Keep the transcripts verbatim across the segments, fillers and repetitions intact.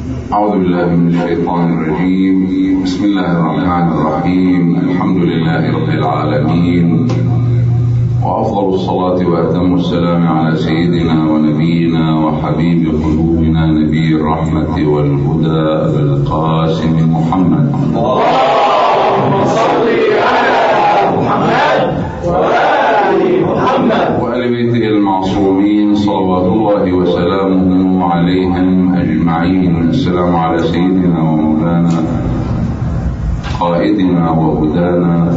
أعوذ بالله من الشيطان الرجيم. بسم الله الرحمن الرحيم. الحمد لله رب العالمين، وأفضل الصلاة وأتم السلام على سيدنا ونبينا وحبيب قلوبنا نبي الرحمة والهدى أبي القاسم محمد. اللهم صل على محمد وآل محمد وآل بيته المعصومين صلوات الله وسلامه عليهم أجمعين. السلام على سيدنا ومولانا قائدنا وهدانا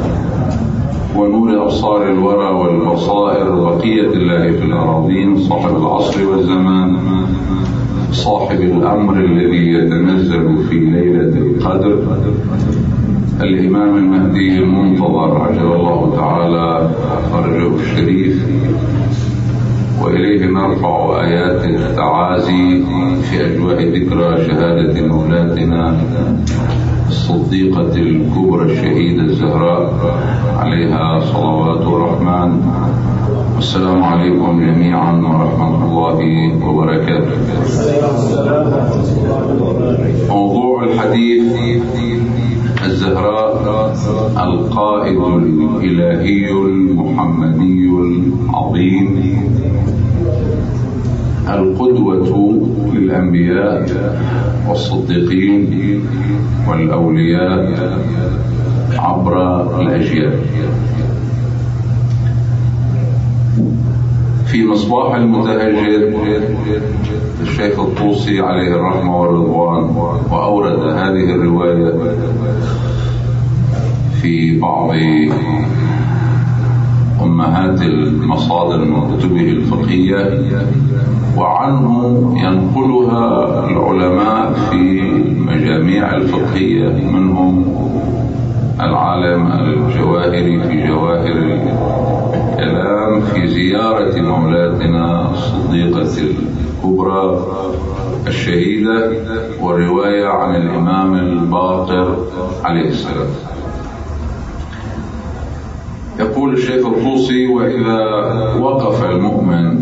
ونور أبصار الورى والبصائر بقية الله في الأراضين، صاحب العصر والزمان، صاحب الأمر الذي يتنزل في ليلة القدر، الإمام المهدي المنتظر عجل الله تعالى فرجه الشريف، وإليه نرفع آيات التعازي في أجواء ذكرى شهادة مولاتنا الصديقة الكبرى الشهيدة الزهراء عليها صلوات الرحمن. والسلام عليكم جميعا ورحمة الله وبركاته. موضوع الحديث الزهراء القائد الإلهي المحمدي العظيم، القدوة للأنبياء والصديقين والأولياء عبر الأجيال. في مصباح المتهجد الشيخ الطوسي عليه الرحمة والرضوان وأورد هذه الرواية في بعض أمهات المصادر من كتبه الفقهية، وعنه ينقلها العلماء في المجاميع الفقهية، منهم العالم الجواهري في جواهر الكلام في زيارة مولاتنا الصديقة الكبرى الشهيدة، والرواية عن الإمام الباقر عليه السلام. يقول الشيخ الطوسي: وإذا وقف المؤمن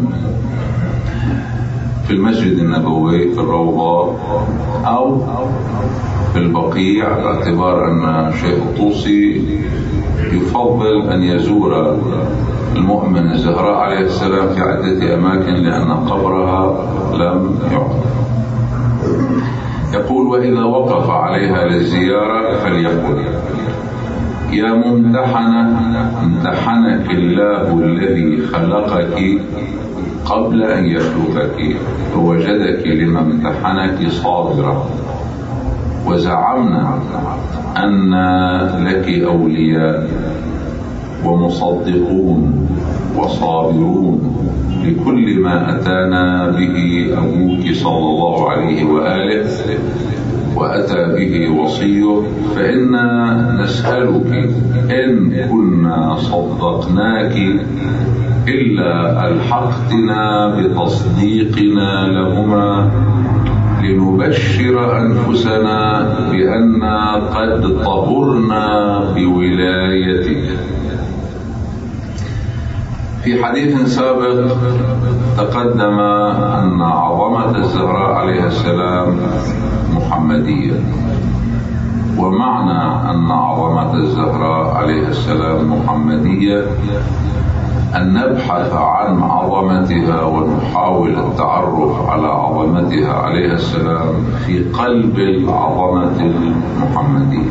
في المسجد النبوي في الروضة أو في البقيع، باعتبار أن الشيخ الطوسي يفضل أن يزور المؤمن الزهراء عليه السلام في عدة أماكن لأن قبرها لم يعرف. يقول: وإذا وقف عليها للزيارة فليقل: يا ممتحنة، امتحنك الله الذي خلقك قبل أن يخلقك فوجدك لما امتحنك صابرة، وزعمنا أن لك أولياء ومصدقون وصابرون لكل ما أتانا به أبوك صلى الله عليه وآله وأتى به وصيه، فإنا نسألك إن كنا صدقناك إلا ألحقتنا بتصديقنا لهما لنبشر أنفسنا بأننا قد طهرنا بولايتك. في حديث سابق تقدم أن عظمة الزهراء عليه السلام محمدية، ومعنى أن عظمة الزهراء عليه السلام محمدية أن نبحث عن عظمتها ونحاول التعرف على عظمتها عليه السلام في قلب العظمة المحمدية.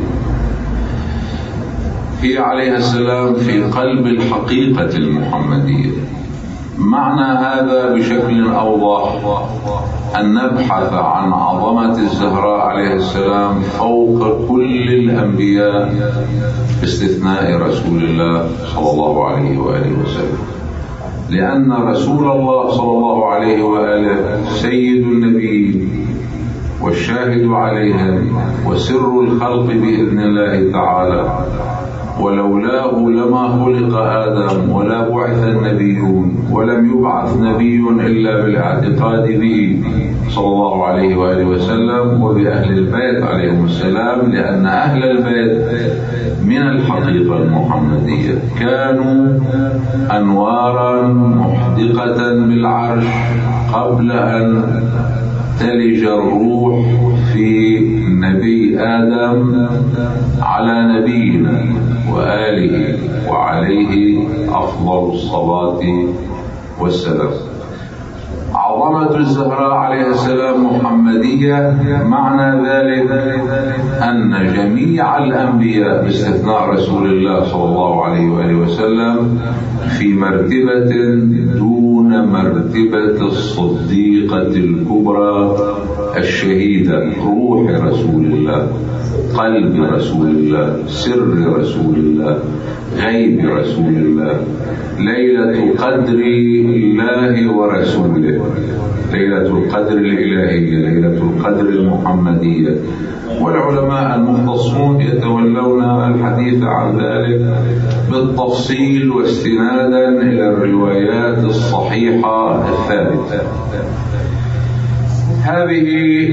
هي عليه السلام في قلب الحقيقة المحمدية. معنى هذا بشكل أوضح أن نبحث عن عظمة الزهراء عليه السلام فوق كل الأنبياء باستثناء رسول الله صلى الله عليه وآله وسلم، لأن رسول الله صلى الله عليه وآله سيد النبي والشاهد عليهم وسر الخلق بإذن الله تعالى، ولولاه لما خلق آدم ولا بعث النبيون، ولم يبعث نبي إلا بالاعتقاد به صلى الله عليه وآله وسلم وبأهل البيت عليهم السلام، لأن أهل البيت من الحقيقة المحمدية كانوا أنوارا محدقة بالعرش قبل أن تلج الروح في النبي آدم على نبينا وآله وعليه أفضل الصلاة والسلام. عظمة الزهراء عليه السلام محمدية، معنى ذلك أن جميع الأنبياء باستثناء رسول الله صلى الله عليه وآله وسلم في مرتبة دون مرتبة الصديقة الكبرى الشهيدة، روح رسول الله، قلب رسول الله، سر رسول الله، غيب رسول الله، ليلة قدر الله ورسوله، ليلة القدر الإلهية، ليلة القدر المحمدية. والعلماء المختصون يتولون الحديث عن ذلك بالتفصيل واستنادا إلى الروايات الصحيحة الثابتة. هذه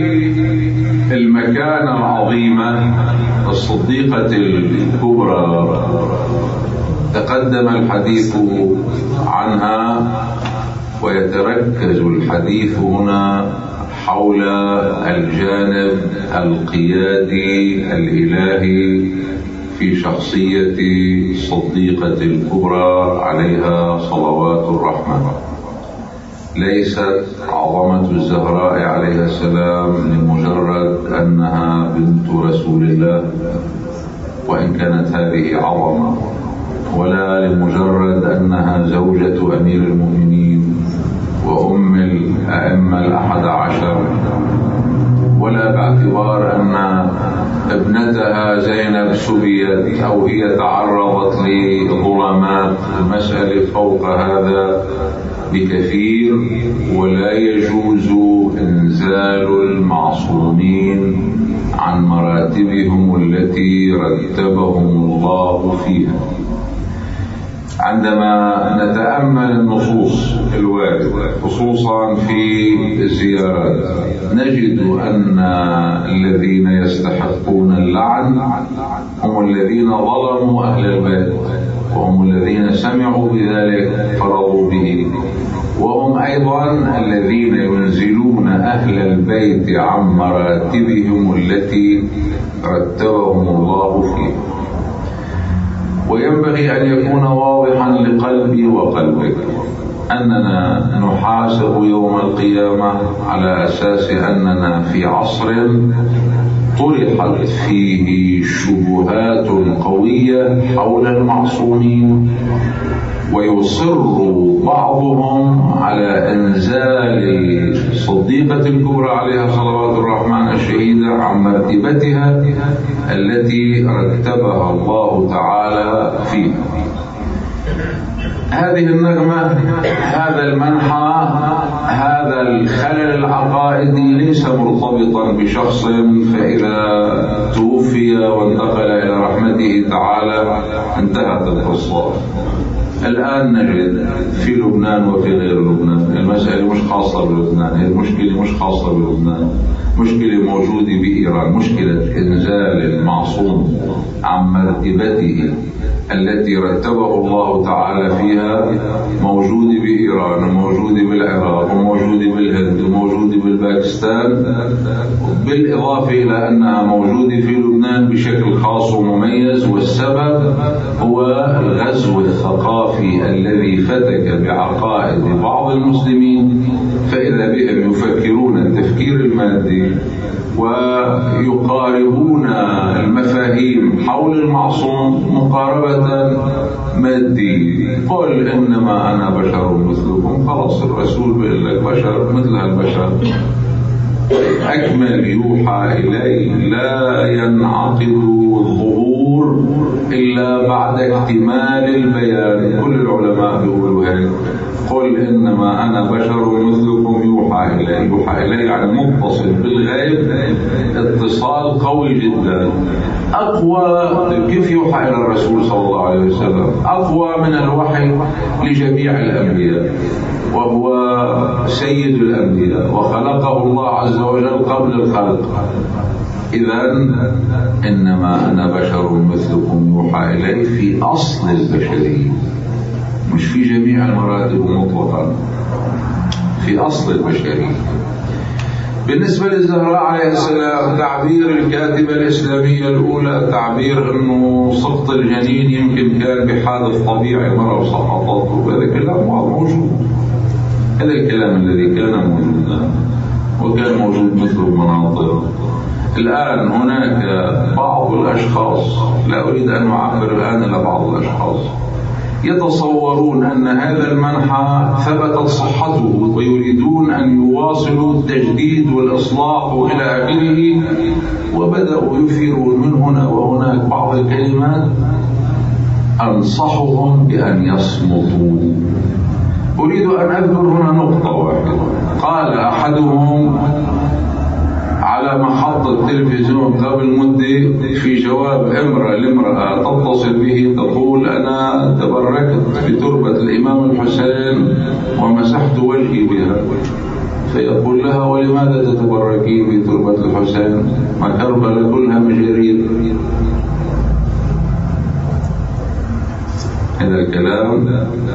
المكانة العظيمة الصديقة الكبرى تقدم الحديث عنها، ويتركز الحديث هنا حول الجانب القيادي الإلهي في شخصية الصديقة الكبرى عليها صلوات الرحمن. ليست عظمة الزهراء عليها السلام لمجرد أنها بنت رسول الله، وإن كانت هذه عظمة، ولا لمجرد أنها زوجة أمير المؤمنين وأم الأئمة الأحد عشر، ولا باعتبار أن ابنتها زينب سبيت أو هي تعرضت لظلمات. المسألة فوق هذا بكثير، ولا يجوز إنزال المعصومين عن مراتبهم التي رتبهم الله فيها. عندما نتأمل النصوص الواردة خصوصا في الزيارات، نجد أن الذين يستحقون اللعن هم الذين ظلموا أهل البيت، وهم الذين سمعوا بذلك فرضوا به، وهم أيضا الذين ينزلون أهل البيت عن مراتبهم التي رتبهم الله فيها. وينبغي أن يكون واضحا لقلبي وقلبك أننا نحاسب يوم القيامة على أساس أننا في عصر طرحت فيه شبهات قوية حول المعصومين، ويصر بعضهم على إنزال الصديقة الكبرى عليها صلوات الرحمن الشهيدة عن مرتبتها التي رتبها الله تعالى فيها. هذه النغمة، هذا المنحى، هذا الخلل العقائدي ليس مرتبطا بشخص فإذا توفي وانتقل إلى رحمته تعالى انتهت القصة. الآن نجد في لبنان وفي غير لبنان المسألة مش خاصة بلبنان، المشكلة مش خاصة بلبنان، مشكلة موجودة بإيران، مشكلة إنزال المعصوم عن مرتبته التي رتبه الله تعالى فيها موجودة بإيران، وموجودة بالعراق، وموجودة بالهند، وموجودة بالباكستان، بالإضافة إلى أنها موجودة في لبنان بشكل خاص ومميز. والسبب هو الغزو الثقافي الذي فتك بعقائد بعض المسلمين، فإذا بهم يفكرون التفكير المادي ويقاربون المفاهيم حول المعصوم مقاربة مادية. قل إنما أنا بشر مثلكم، خلاص الرسول بيقول لك بشر مثل هالبشر، أكمل يوحى إليه، لا ينعقد الظهور إلا بعد اكتمال البيان. كل العلماء بيقولوا هيك، قل إنما أنا بشر مثلكم يوحى إلي. يوحى إلي يعني متصل بالغيب اتصال قوي جدا، أقوى. كيف يوحى إلى الرسول صلى الله عليه وسلم؟ أقوى من الوحي لجميع الأنبياء، وهو سيد الأنبياء وخلقه الله عز وجل قبل الخلق. إذن إنما أنا بشر مثلكم يوحى إلي في أصل البشرية، مش في جميع المراتب مطلقا، في أصل البشرية. بالنسبة للزهراء عليه السلام تعبير الكاتبة الإسلامية الأولى تعبير أنه سقط الجنين يمكن كان بحادث طبيعي مرة وسقطت، وهذا كلام موجود. هذا الكلام الذي كان موجودا وكان موجود مثل المناطق. الآن هناك بعض الأشخاص، لا أريد أن أعبر الآن إلى بعض الأشخاص، يتصورون أن هذا المنحى ثبتت صحته ويريدون أن يواصلوا التجديد والإصلاح إلى آخره، وبدأوا يثيرون من هنا وهناك بعض الكلمات. أنصحهم بأن يصمتوا. أريد أن أذكر هنا نقطة واحدة. قال أحدهم على محطة تلفزيون قبل مدة في جواب امرأة لامرأة تتصل به تقول: أنا تبركت بتربة الإمام الحسين ومسحت وجهي بها. فيقول لها: ولماذا تتبركين بتربة الحسين؟ ما كربلاء كلها مجاريد. هذا الكلام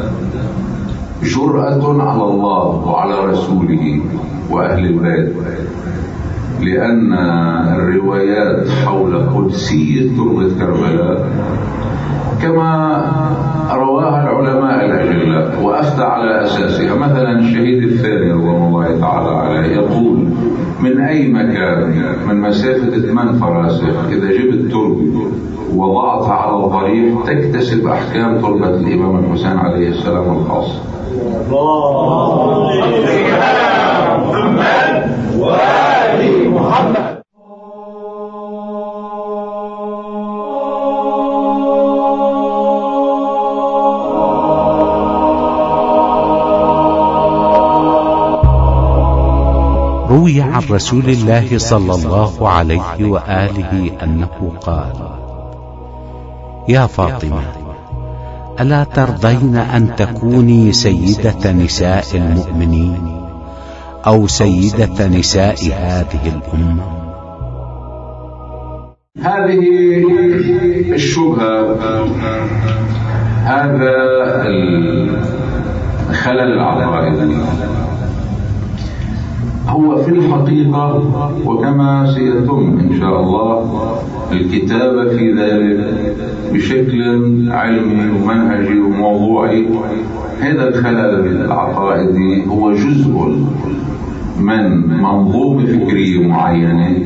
جرأة على الله وعلى رسوله وأهل البيت، لأن الروايات حول قدسية تربة كربلاء كما رواها العلماء الأجلاء وأفتى على أساسها. مثلا الشهيد الثاني رضوان الله تعالى عليه يقول: من أي مكان من مسافة ثمان فراسخ إذا جبت تربة ووضعتها على الضريح تكتسب أحكام تربة الإمام الحسين عليه السلام الخاصة. اللهم صل على محمد وآل محمد. روي عن رسول الله صلى الله عليه وآله أنه قال: يا فاطمة، ألا ترضين أن تكوني سيدة نساء المؤمنين أو سيدة نساء هذه الأمة؟ هذه الشبهة، هذا الخلل العقائدي هو في الحقيقة، وكما سيتم إن شاء الله الكتابة في ذلك بشكل علمي ومنهجي وموضوعي، هذا الخلل العقائدي هو جزء من منظومة فكرية معينة.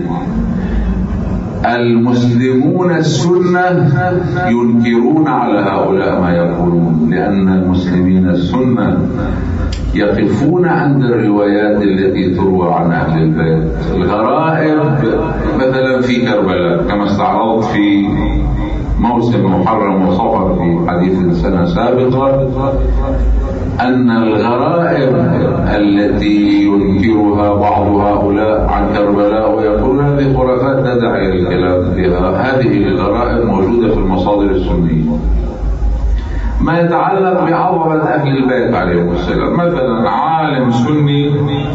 المسلمون السنة ينكرون على هؤلاء ما يقولون، لأن المسلمين السنة يقفون عند الروايات التي تروى عن أهل البيت. الغرائب مثلا في كربلاء كما استعرضت في موسم محرم وصفر في حديث سنة سابقة، أن الغرائب التي ينكرها بعض هؤلاء عن كربلاء ويقول هذه خرافات لا داعي للكلام فيها، هذه الغرائب موجودة في المصادر السنية. ما يتعلق بعظمة أهل البيت عليهم السلام، مثلا عالم سني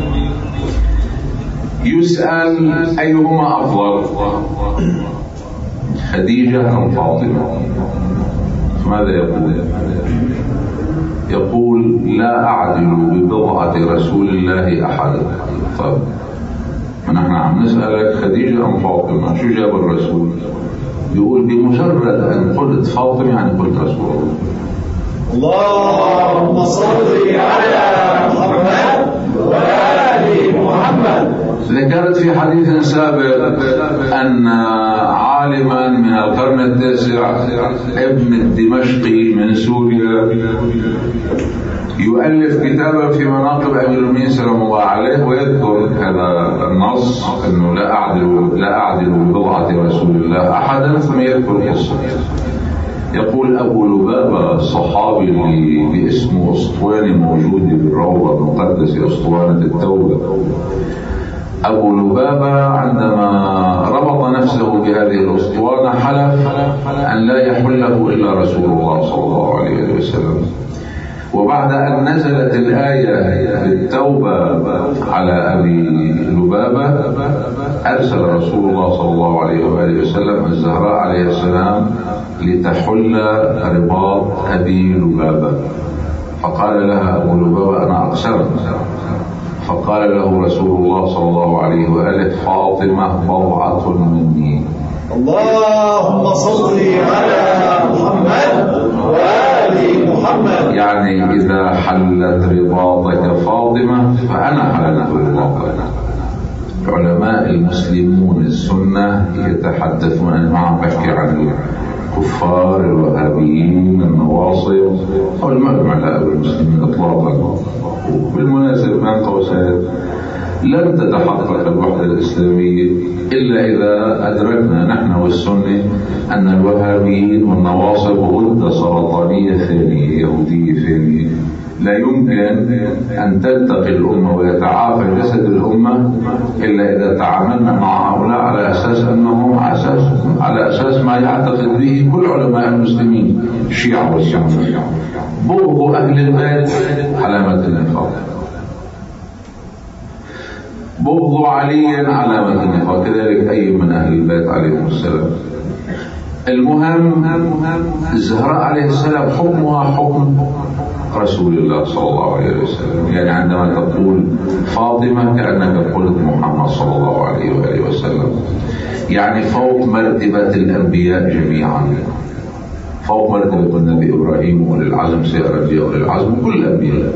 يسأل أيهما أفضل، خديجة أم فاطمة؟ ماذا يقول؟ يقول: لا أعدل ببضعة رسول الله أحدا. طيب نحن عم نسألك خديجة أم فاطمة، شو جاب الرسول؟ يقول: بمجرد أن قلت فاطمة يعني قلت رسول الله. اللهم صل على محمد وآل محمد. ذكرت في حديث سابق أن عالما من القرن التاسع ابن الدمشقي من سوريا يؤلف كتابا في مناقب أمير المؤمنين سلام الله عليه، ويذكر هذا النص أنه لا أعدل لا أعدل ببضعة رسول الله أحدا، ثم يذكر قصة. يقول: أبو لبابة صحابي باسمه أسطواني موجود بالروضة المقدسة أسطوانة التوبة. أبو لبابة عندما ربط نفسه بهذه الأسطوانة حلف أن لا يحله إلا رسول الله صلى الله عليه وسلم. وبعد أن نزلت الآية بالتوبة على أبي لبابة أرسل رسول الله صلى الله عليه وآله وسلم الزهراء عليه السلام لتحل رباط أبي لبابة، فقال لها أبو لبابة: أنا أقسمت. فقال له رسول الله صلى الله عليه وآله: فاطمة بضعة مني. اللهم صل على محمد وآل محمد. يعني إذا حلت رباطك فاطمة فأنا حللت رباطك. علماء المسلمون السنة يتحدثون، أنا ما عم بحكي عن الكفار الوهابيين النواصب أو المعلماء المسلمين إطلاقا. وبالمناسبة بين قوسين لن تتحقق الوحدة الإسلامية إلا إذا أدركنا نحن والسنة أن الوهابيين والنواصب غدة سرطانية ثانية يهودية ثانية لا يمكن أن تلتقي الأمة ويتعافى جسد الأمة إلا إذا تعاملنا مع هؤلاء على أساس أنهم أساس على أساس ما يعتقد به كل علماء المسلمين الشيعة والسنة. بغض أهل البيت علامة النفاق، بغض علي علامة النفاق، كذلك أي من أهل البيت عليهم السلام. المهم الزهراء عليه السلام حكمها حكم رسول الله صلى الله عليه وسلم. يعني عندما تقول فاطمة كأنك قلت محمد صلى الله عليه وآله وسلم، يعني فوق مرتبة الأنبياء جميعا، فوق مرتبة النبي إبراهيم وأولي العزم سائر الأنبياء وأولي العزم كل الأنبياء.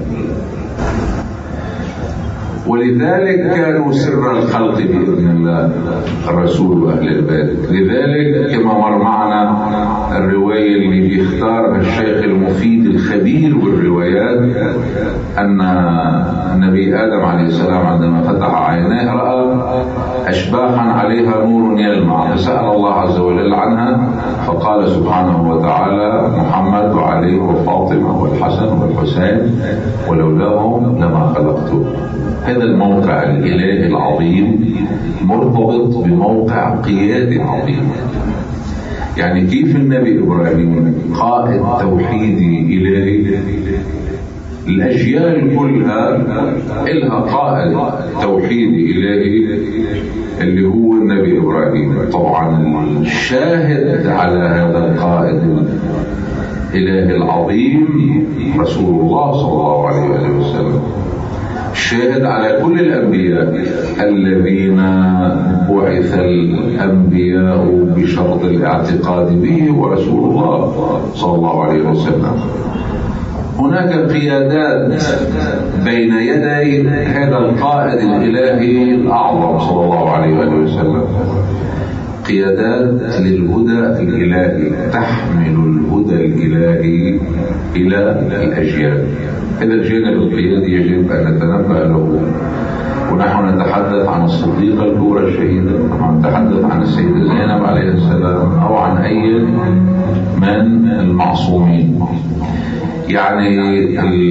ولذلك كانوا سر الخلق بإذن الله الرسول وأهل البيت. لذلك كما مر معنا الرواية اللي بيختارها الشيخ المفيد الخبير بالروايات أن النبي آدم عليه السلام عندما فتح عينيه رأى أشباحا عليها نور يلمع، فسأل الله عز وجل عنها فقال سبحانه وتعالى: محمد وعلي وفاطمة والحسن والحسين ولولاهم لما خلقته. هذا الموقع الإلهي العظيم مرتبط بموقع قيادي عظيم. يعني كيف النبي إبراهيم قائد توحيدي إلهي، الأجيال كلها إلها قائد توحيدي إلهي اللي هو النبي إبراهيم. طبعا الشاهد على هذا القائد الإلهي العظيم رسول الله صلى الله عليه وسلم، الشاهد على كل الأنبياء الذين بعث الأنبياء بشرط الاعتقاد به ورسول الله صلى الله عليه وسلم. هناك قيادات بين يدي هذا القائد الإلهي الأعظم صلى الله عليه وسلم، قيادات للهدى الإلهي تحمل الهدى الإلهي إلى الأجيال. هذا الجانب القيادي يجب أن نتنبه له. ونحن نتحدث عن الصديقة الكبرى الشهيدة، نحن نتحدث عن السيدة زينب عليه السلام أو عن أي من المعصومين. يعني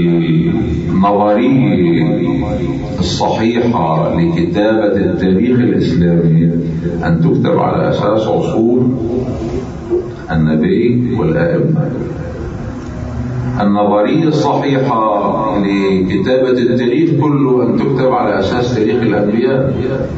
النظرية الصحيحة لكتابة التاريخ الإسلامي أن تكتب على أساس عصور النبي والأئمة. النظرية الصحيحة لكتابة التاريخ كله أن تكتب على أساس تاريخ الأنبياء.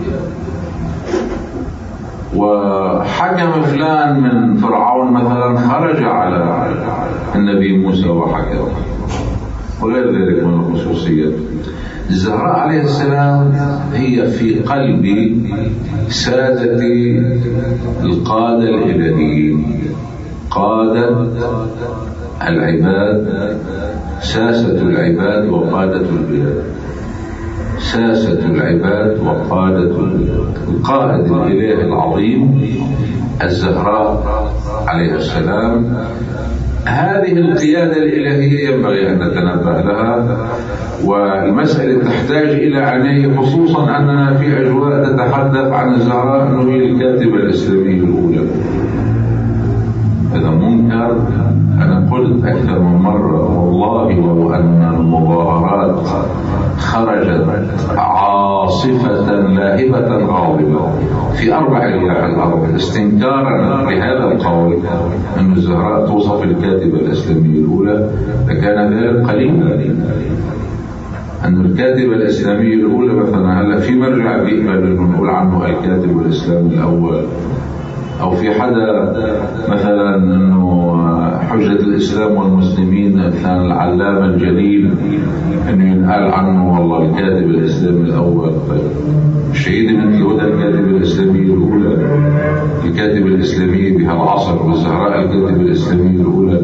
وحكم فلان من فرعون مثلا خرج على النبي موسى وحكم، وغير ذلك من الخصوصيات. الزهراء عليه السلام هي في قلب سادة القادة الإلهيين، قادة العباد، ساسة العباد وقادة البلاد، ساسة العباد وقادة البلاد. القائد الإله العظيم الزهراء عليه السلام. هذه القيادة الإلهية ينبغي أن نتنبه لها، والمسألة تحتاج إلى عناية، خصوصا أننا في أجواء تتحدث عن الزهراء أنه هي الكاتبة الإسلامية الأولى. هذا منكر. أنا قلت أكثر من مرة والله لو أن المظاهرات خرجت عاصفة لاهبة غاضبة في أربع رياح الأرض استنكارا لهذا القول أن الزهراء توصف الكاتبة الإسلامية الأولى لكان ذلك قليلا. أن الكاتبة الإسلامية الأولى مثلا هلا في مرجع بيقبل أنه نقول عنه الكاتب الإسلامي الأول أو في حدا مثلا أنه حجة الإسلام والمسلمين كان العلامة الجليل أنه ينقال عنه والله الكاتب الإسلامي الأول. الشهيد من الهدى الكاتب الإسلامي الأولى، الكاتب الإسلامي بهالعصر، والزهراء الكاتب الإسلامي الأولى.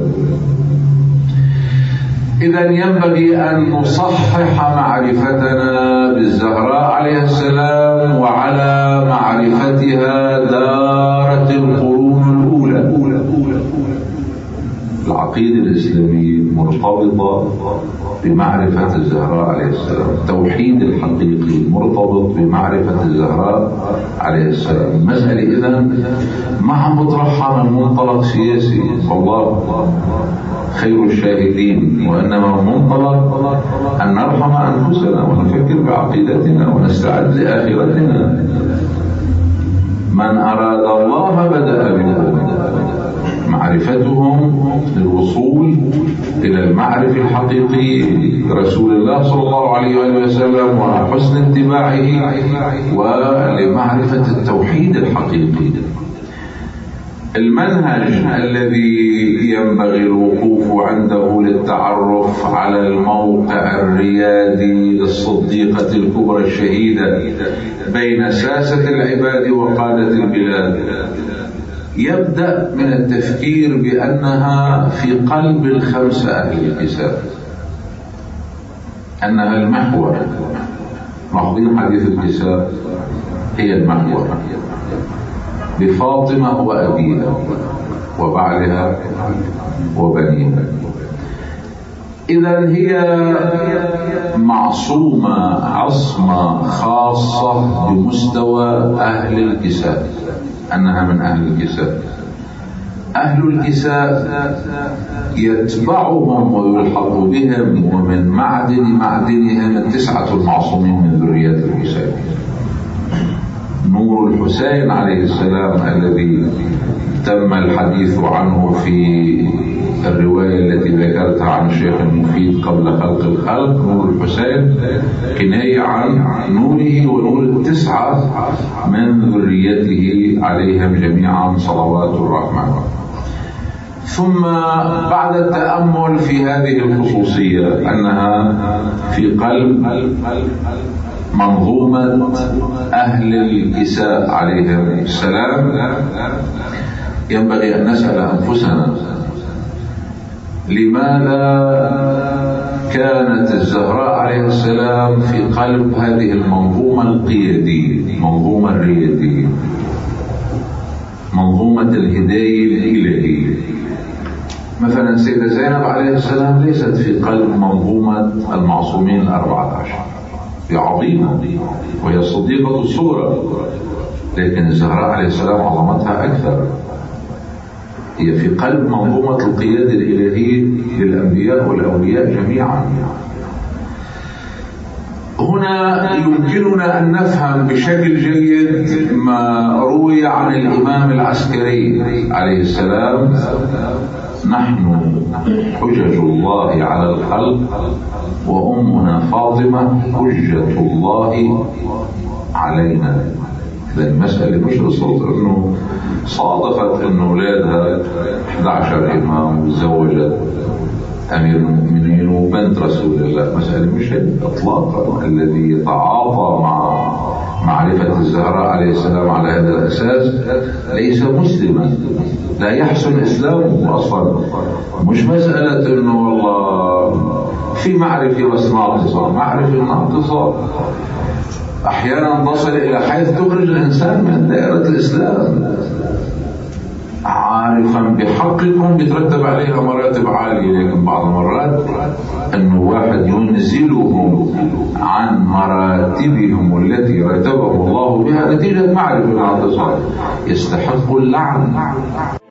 إذا ينبغي أن نصحح معرفتنا بالزهراء عليه السلام، وعلى معرفتها دارت القرون الأولى. العقيدة الإسلامية مرتبطة بمعرفة الزهراء عليه السلام، التوحيد الحقيقي مرتبط بمعرفة الزهراء عليه السلام. المسألة إذن ما عم بطرحها من منطلق سياسي، والله خير الشاهدين، وإنما منطلق أن نرحم أنفسنا ونفكر بعقيدتنا ونستعد لآخرتنا. من أراد الله بدأ بهم، معرفتهم للوصول إلى المعرفة الحقيقي رسول الله صلى الله عليه وسلم وحسن اتباعه، ولمعرفة التوحيد الحقيقي. المنهج الذي ينبغي الوقوف عنده للتعرف على الموقع الريادي للصديقة الكبرى الشهيدة بين ساسة العباد وقادة البلاد يبدأ من التفكير بأنها في قلب الخمسة أهل الكساء، أنها المحور. محضين حديث الكساء هي المحور، بفاطمة وأبيها وبعلها وبنيها. إذن هي معصومة عصمة خاصة بمستوى أهل الكساء، أنها من أهل الكساء. أهل الكساء يتبعهم ويلحق بهم، ومن معدن معدنهم التسعة المعصومين من ذرية الحسين. نور الحسين عليه السلام الذي تم الحديث عنه في الرواية التي ذكرتها عن الشيخ المفيد قبل خلق الخلق، نور الحسين كناية عن نوره ونور التسعة من ذريته عليهم جميعا صلوات الرحمن. ثم بعد التأمل في هذه الخصوصية أنها في قلب منظومة أهل الكساء عليهم السلام، ينبغي أن نسأل أنفسنا لماذا كانت الزهراء عليه السلام في قلب هذه المنظومة القيادية، منظومة الريادية، منظومة الهداية الإلهية. مثلا سيدة زينب عليه السلام ليست في قلب منظومة المعصومين الأربعة عشر، هي عظيمة وهي صديقة الصورة، لكن الزهراء عليه السلام عظمتها أكثر. هي في قلب منظومة القيادة الإلهية للأنبياء والأولياء جميعا. هنا يمكننا أن نفهم بشكل جيد ما روي عن الإمام العسكري عليه السلام: نحن حجج الله على الخلق، وأمنا فاطمة حجة الله علينا. المسألة مش قصة إنه صادفت إنه أولادها أحد عشر إمام وتزوجت أمير المؤمنين وبنت رسول الله، مسألة مش إطلاقا. الذي يتعاطى مع معرفة الزهراء عليه السلام على هذا الأساس ليس مسلما، لا يحسن إسلامه أصلا. مش مسألة إنه والله في معرفة بس ناقصة، معرفة ناقصة أحيانا تصل إلى حيث تخرج الإنسان من دائرة الإسلام. عارفا بحقكم بترتب عليها مراتب عالية، لكن بعض المرات أنه واحد ينزلهم عن مراتبهم التي رتبهم الله بها نتيجة معرفة الانتصار يستحق اللعن.